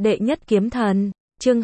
Đệ nhất kiếm thần, chương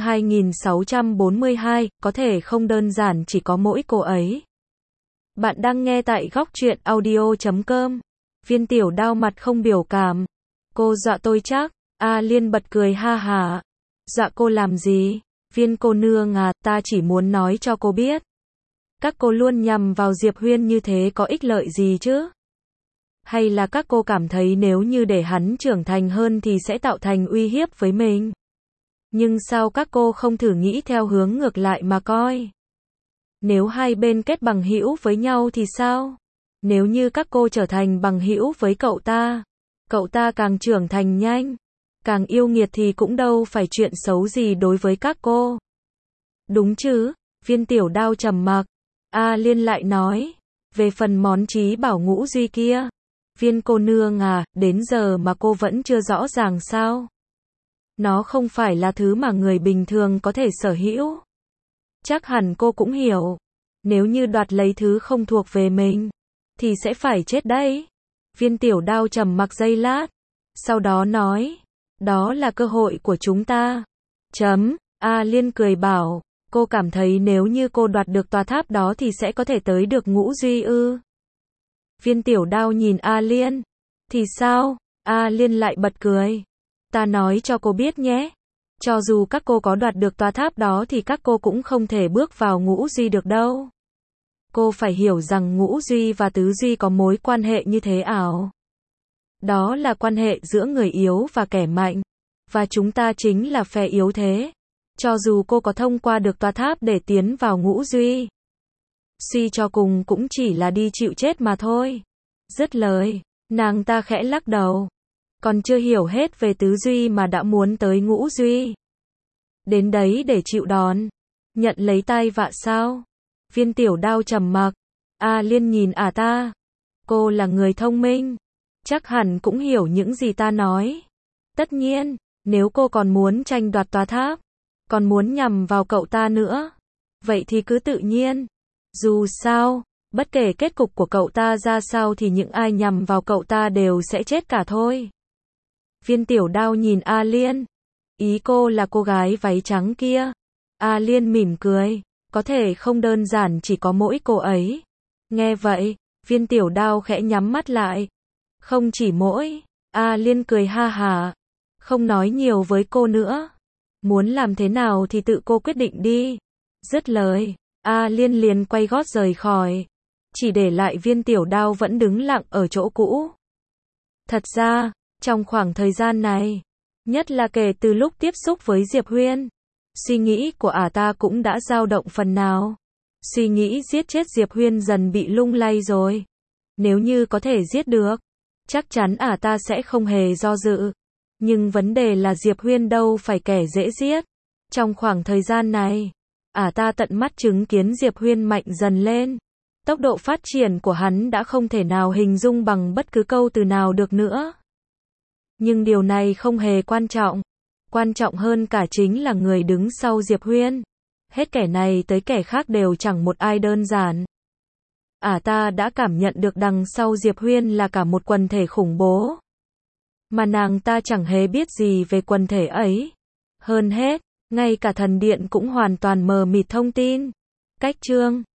2642, có thể không đơn giản chỉ có mỗi cô ấy. Bạn đang nghe tại góc truyện audio.com. Viên Tiểu Đao mặt không biểu cảm. Cô dọa tôi chắc. A Liên bật cười ha hả. Dọa cô làm gì? Viên cô nương à, ta chỉ muốn nói cho cô biết. Các cô luôn nhằm vào Diệp Huyên như thế có ích lợi gì chứ? Hay là các cô cảm thấy nếu như để hắn trưởng thành hơn thì sẽ tạo thành uy hiếp với mình? Nhưng sao các cô không thử nghĩ theo hướng ngược lại mà coi? Nếu hai bên kết bằng hữu với nhau thì sao? Nếu như các cô trở thành bằng hữu với cậu ta càng trưởng thành nhanh, càng yêu nghiệt thì cũng đâu phải chuyện xấu gì đối với các cô. Đúng chứ? Viên Tiểu Đao trầm mặc. A Liên lại nói, về phần món trí bảo ngũ duy kia, Viên cô nương à, đến giờ mà cô vẫn chưa rõ ràng sao? Nó không phải là thứ mà người bình thường có thể sở hữu. Chắc hẳn cô cũng hiểu, nếu như đoạt lấy thứ không thuộc về mình, thì sẽ phải chết đấy. Viên Tiểu Đao trầm mặc giây lát, sau đó nói, đó là cơ hội của chúng ta. A Liên cười bảo, cô cảm thấy nếu như cô đoạt được tòa tháp đó thì sẽ có thể tới được ngũ duy ư? Viên Tiểu Đao nhìn A Liên, thì sao? A Liên lại bật cười. Ta nói cho cô biết nhé, cho dù các cô có đoạt được tòa tháp đó thì các cô cũng không thể bước vào ngũ duy được đâu. Cô phải hiểu rằng ngũ duy và tứ duy có mối quan hệ như thế ảo. Đó là quan hệ giữa người yếu và kẻ mạnh, và chúng ta chính là phe yếu thế. Cho dù cô có thông qua được tòa tháp để tiến vào ngũ duy, suy cho cùng cũng chỉ là đi chịu chết mà thôi. Dứt lời, nàng ta khẽ lắc đầu. Còn chưa hiểu hết về tứ duy mà đã muốn tới ngũ duy. Đến đấy để chịu đòn, nhận lấy tai vạ sao? Viên Tiểu Đao trầm mặc. A Liên nhìn ta. Cô là người thông minh, chắc hẳn cũng hiểu những gì ta nói. Tất nhiên, nếu cô còn muốn tranh đoạt tòa tháp, còn muốn nhằm vào cậu ta nữa, vậy thì cứ tự nhiên. Dù sao, bất kể kết cục của cậu ta ra sao thì những ai nhằm vào cậu ta đều sẽ chết cả thôi. Viên Tiểu Đao nhìn A Liên. Ý cô là cô gái váy trắng kia. A Liên mỉm cười. Có thể không đơn giản chỉ có mỗi cô ấy. Nghe vậy, Viên Tiểu Đao khẽ nhắm mắt lại. Không chỉ mỗi. A Liên cười ha hả. Không nói nhiều với cô nữa. Muốn làm thế nào thì tự cô quyết định đi. Dứt lời, A Liên liền quay gót rời khỏi. Chỉ để lại Viên Tiểu Đao vẫn đứng lặng ở chỗ cũ. Thật ra, trong khoảng thời gian này, nhất là kể từ lúc tiếp xúc với Diệp Huyên, suy nghĩ của ta cũng đã dao động phần nào. Suy nghĩ giết chết Diệp Huyên dần bị lung lay rồi. Nếu như có thể giết được, chắc chắn ta sẽ không hề do dự. Nhưng vấn đề là Diệp Huyên đâu phải kẻ dễ giết. Trong khoảng thời gian này, ta tận mắt chứng kiến Diệp Huyên mạnh dần lên. Tốc độ phát triển của hắn đã không thể nào hình dung bằng bất cứ câu từ nào được nữa. Nhưng điều này không hề quan trọng. Quan trọng hơn cả chính là người đứng sau Diệp Huyên. Hết kẻ này tới kẻ khác đều chẳng một ai đơn giản. Ta đã cảm nhận được đằng sau Diệp Huyên là cả một quần thể khủng bố. Mà nàng ta chẳng hề biết gì về quần thể ấy. Hơn hết, ngay cả thần điện cũng hoàn toàn mờ mịt thông tin. Cách chương